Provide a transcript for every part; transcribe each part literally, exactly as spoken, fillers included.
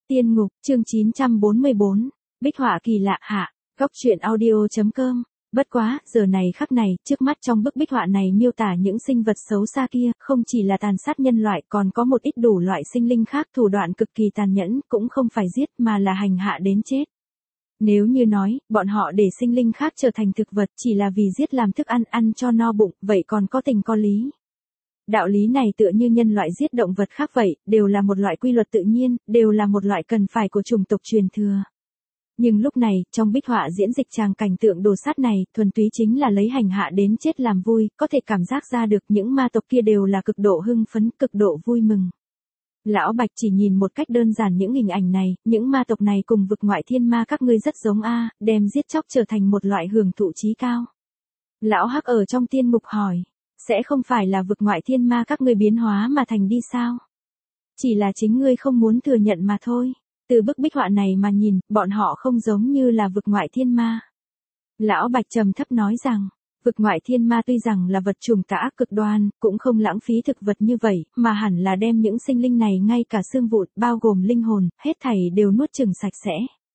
Tiên ngục, chương chín trăm bốn mươi bốn, bích họa kỳ lạ hạ, góc truyện audio.com. Bất quá, giờ này khắc này, trước mắt trong bức bích họa này miêu tả những sinh vật xấu xa kia, không chỉ là tàn sát nhân loại, còn có một ít đủ loại sinh linh khác thủ đoạn cực kỳ tàn nhẫn, cũng không phải giết mà là hành hạ đến chết. Nếu như nói, bọn họ để sinh linh khác trở thành thực vật chỉ là vì giết làm thức ăn ăn cho no bụng, vậy còn có tình có lý. Đạo lý này tựa như nhân loại giết động vật khác vậy, đều là một loại quy luật tự nhiên, đều là một loại cần phải của chủng tộc truyền thừa. Nhưng lúc này, trong bích họa diễn dịch tràng cảnh tượng đồ sát này, thuần túy chính là lấy hành hạ đến chết làm vui, có thể cảm giác ra được những ma tộc kia đều là cực độ hưng phấn, cực độ vui mừng. Lão Bạch chỉ nhìn một cách đơn giản những hình ảnh này, những ma tộc này cùng vực ngoại thiên ma các ngươi rất giống a, đem giết chóc trở thành một loại hưởng thụ chí cao. Lão Hắc ở trong tiên mục hỏi, sẽ không phải là vực ngoại thiên ma các ngươi biến hóa mà thành đi sao? Chỉ là chính ngươi không muốn thừa nhận mà thôi. Từ bức bích họa này mà nhìn, bọn họ không giống như là vực ngoại thiên ma. Lão Bạch trầm thấp nói rằng, vực ngoại thiên ma tuy rằng là vật chủng tà ác cực đoan, cũng không lãng phí thực vật như vậy, mà hẳn là đem những sinh linh này ngay cả xương vụn, bao gồm linh hồn, hết thảy đều nuốt chửng sạch sẽ.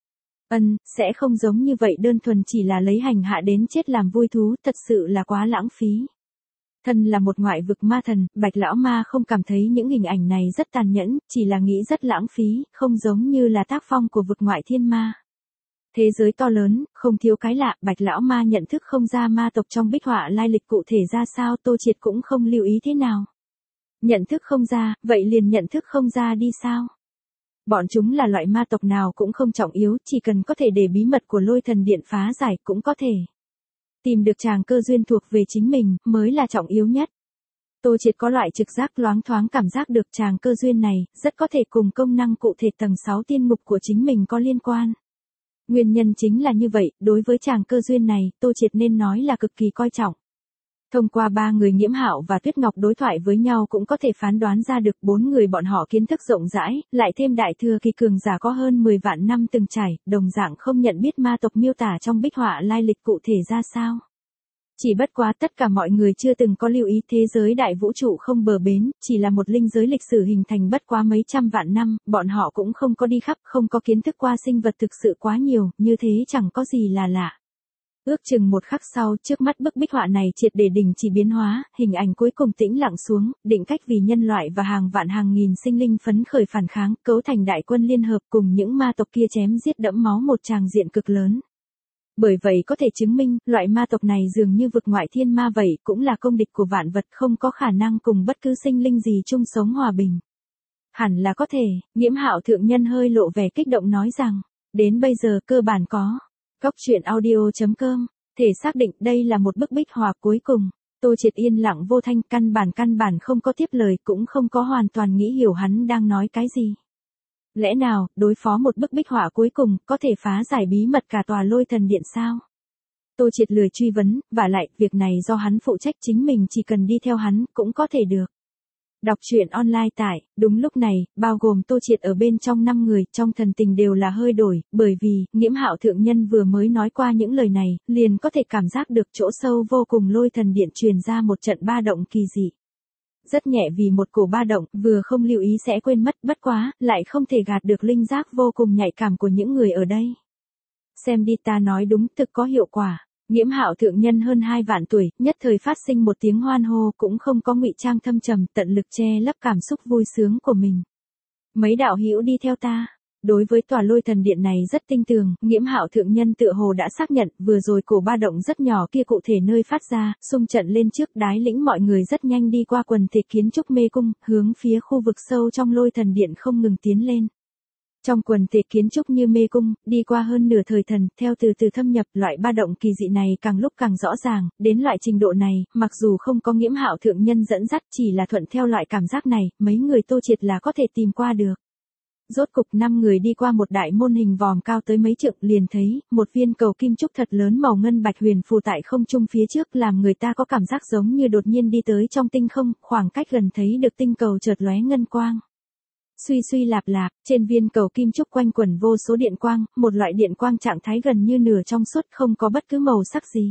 Ân, sẽ không giống như vậy đơn thuần chỉ là lấy hành hạ đến chết làm vui thú, thật sự là quá lãng phí. Thân là một ngoại vực ma thần, Bạch lão ma không cảm thấy những hình ảnh này rất tàn nhẫn, chỉ là nghĩ rất lãng phí, không giống như là tác phong của vực ngoại thiên ma. Thế giới to lớn, không thiếu cái lạ, Bạch lão ma nhận thức không ra ma tộc trong bích họa lai lịch cụ thể ra sao, Tô Triệt cũng không lưu ý thế nào. Nhận thức không ra, vậy liền nhận thức không ra đi sao? Bọn chúng là loại ma tộc nào cũng không trọng yếu, chỉ cần có thể để bí mật của lôi thần điện phá giải cũng có thể. Tìm được chàng cơ duyên thuộc về chính mình, mới là trọng yếu nhất. Tô Triệt có loại trực giác loáng thoáng cảm giác được chàng cơ duyên này, rất có thể cùng công năng cụ thể tầng sáu tiên ngục của chính mình có liên quan. Nguyên nhân chính là như vậy, đối với chàng cơ duyên này, Tô Triệt nên nói là cực kỳ coi trọng. Thông qua ba người Nghiễm Hạo và Tuyết Ngọc đối thoại với nhau cũng có thể phán đoán ra được bốn người bọn họ kiến thức rộng rãi, lại thêm đại thừa kỳ cường giả có hơn mười vạn năm từng trải, đồng dạng không nhận biết ma tộc miêu tả trong bích họa lai lịch cụ thể ra sao. Chỉ bất quá tất cả mọi người chưa từng có lưu ý thế giới đại vũ trụ không bờ bến, chỉ là một linh giới lịch sử hình thành bất quá mấy trăm vạn năm, bọn họ cũng không có đi khắp, không có kiến thức qua sinh vật thực sự quá nhiều, như thế chẳng có gì là lạ. Ước chừng một khắc sau, trước mắt bức bích họa này triệt để đình chỉ biến hóa, hình ảnh cuối cùng tĩnh lặng xuống, định cách vì nhân loại và hàng vạn hàng nghìn sinh linh phấn khởi phản kháng, cấu thành đại quân liên hợp cùng những ma tộc kia chém giết đẫm máu một tràng diện cực lớn. Bởi vậy có thể chứng minh, loại ma tộc này dường như vực ngoại thiên ma vậy, cũng là công địch của vạn vật, không có khả năng cùng bất cứ sinh linh gì chung sống hòa bình. Hẳn là có thể, Nghiễm Hạo thượng nhân hơi lộ vẻ kích động nói rằng, đến bây giờ cơ bản có. Góc truyện audio.com, thể xác định đây là một bức bích họa cuối cùng. Tô Triệt yên lặng vô thanh, căn bản căn bản không có tiếp lời, cũng không có hoàn toàn nghĩ hiểu hắn đang nói cái gì. Lẽ nào, đối phó một bức bích họa cuối cùng, có thể phá giải bí mật cả tòa lôi thần điện sao? Tô Triệt lười truy vấn, vả lại, việc này do hắn phụ trách, chính mình chỉ cần đi theo hắn, cũng có thể được. Đọc truyện online tại, đúng lúc này, bao gồm Tô Triệt ở bên trong năm người, trong thần tình đều là hơi đổi, bởi vì, Nghiễm Hạo thượng nhân vừa mới nói qua những lời này, liền có thể cảm giác được chỗ sâu vô cùng lôi thần điện truyền ra một trận ba động kỳ dị. Rất nhẹ vì một cổ ba động, vừa không lưu ý sẽ quên mất, bất quá, lại không thể gạt được linh giác vô cùng nhạy cảm của những người ở đây. Xem đi, ta nói đúng, thực có hiệu quả. Nghiễm Hạo thượng nhân hơn hai vạn tuổi, nhất thời phát sinh một tiếng hoan hô, cũng không có ngụy trang thâm trầm, tận lực che lấp cảm xúc vui sướng của mình. Mấy đạo hữu đi theo ta. Đối với tòa lôi thần điện này rất tinh tường, Nghiễm Hạo thượng nhân tựa hồ đã xác nhận, vừa rồi cổ ba động rất nhỏ kia cụ thể nơi phát ra, xung trận lên trước đái lĩnh mọi người rất nhanh đi qua quần thể kiến trúc mê cung, hướng phía khu vực sâu trong lôi thần điện không ngừng tiến lên. Trong quần thể kiến trúc như mê cung, đi qua hơn nửa thời thần, theo từ từ thâm nhập, loại ba động kỳ dị này càng lúc càng rõ ràng, đến loại trình độ này, mặc dù không có Nghiễm Hạo thượng nhân dẫn dắt, chỉ là thuận theo loại cảm giác này, mấy người Tô Triệt là có thể tìm qua được. Rốt cục năm người đi qua một đại môn hình vòm cao tới mấy trượng, liền thấy, một viên cầu kim trúc thật lớn màu ngân bạch huyền phù tại không trung phía trước, làm người ta có cảm giác giống như đột nhiên đi tới trong tinh không, khoảng cách gần thấy được tinh cầu chợt lóe ngân quang. Suy suy lạp lạp, trên viên cầu kim trúc quanh quẩn vô số điện quang, một loại điện quang trạng thái gần như nửa trong suốt, không có bất cứ màu sắc gì.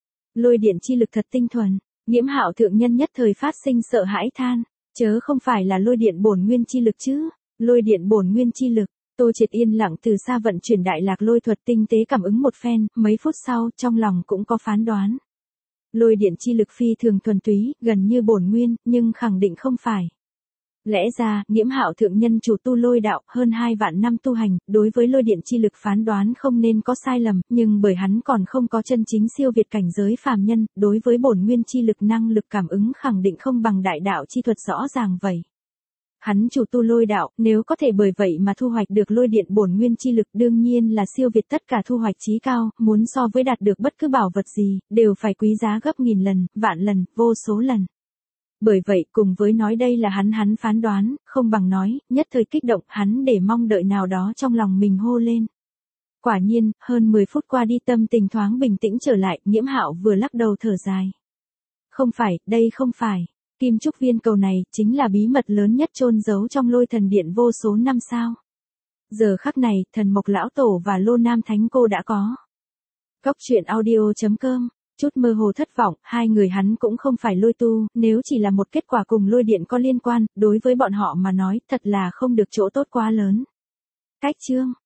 Lôi điện chi lực thật tinh thuần, Nghiễm Hạo thượng nhân nhất thời phát sinh sợ hãi than, chớ không phải là lôi điện bổn nguyên chi lực chứ? Lôi điện bổn nguyên chi lực, Tô Triệt yên lặng từ xa vận chuyển đại lạc lôi thuật tinh tế cảm ứng một phen, mấy phút sau, trong lòng cũng có phán đoán. Lôi điện chi lực phi thường thuần túy, gần như bổn nguyên, nhưng khẳng định không phải. Lẽ ra, Nghiễm Hạo thượng nhân chủ tu lôi đạo, hơn hai vạn năm tu hành, đối với lôi điện chi lực phán đoán không nên có sai lầm, nhưng bởi hắn còn không có chân chính siêu việt cảnh giới phàm nhân, đối với bổn nguyên chi lực năng lực cảm ứng khẳng định không bằng đại đạo chi thuật rõ ràng vậy. Hắn chủ tu lôi đạo, nếu có thể bởi vậy mà thu hoạch được lôi điện bổn nguyên chi lực đương nhiên là siêu việt tất cả thu hoạch chí cao, muốn so với đạt được bất cứ bảo vật gì, đều phải quý giá gấp nghìn lần, vạn lần, vô số lần. Bởi vậy cùng với nói đây là hắn hắn phán đoán, không bằng nói, nhất thời kích động hắn để mong đợi nào đó trong lòng mình hô lên. Quả nhiên, hơn mười phút qua đi tâm tình thoáng bình tĩnh trở lại, Nghiễm Hạo vừa lắc đầu thở dài. Không phải, đây không phải. Kim trúc viên cầu này chính là bí mật lớn nhất chôn giấu trong lôi thần điện vô số năm sao. Giờ khắc này, thần mộc lão tổ và lô nam thánh cô đã có. Cốc truyện audio chấm com, chút mơ hồ thất vọng, hai người hắn cũng không phải lôi tu, nếu chỉ là một kết quả cùng lôi điện có liên quan, đối với bọn họ mà nói thật là không được chỗ tốt quá lớn. Cách chương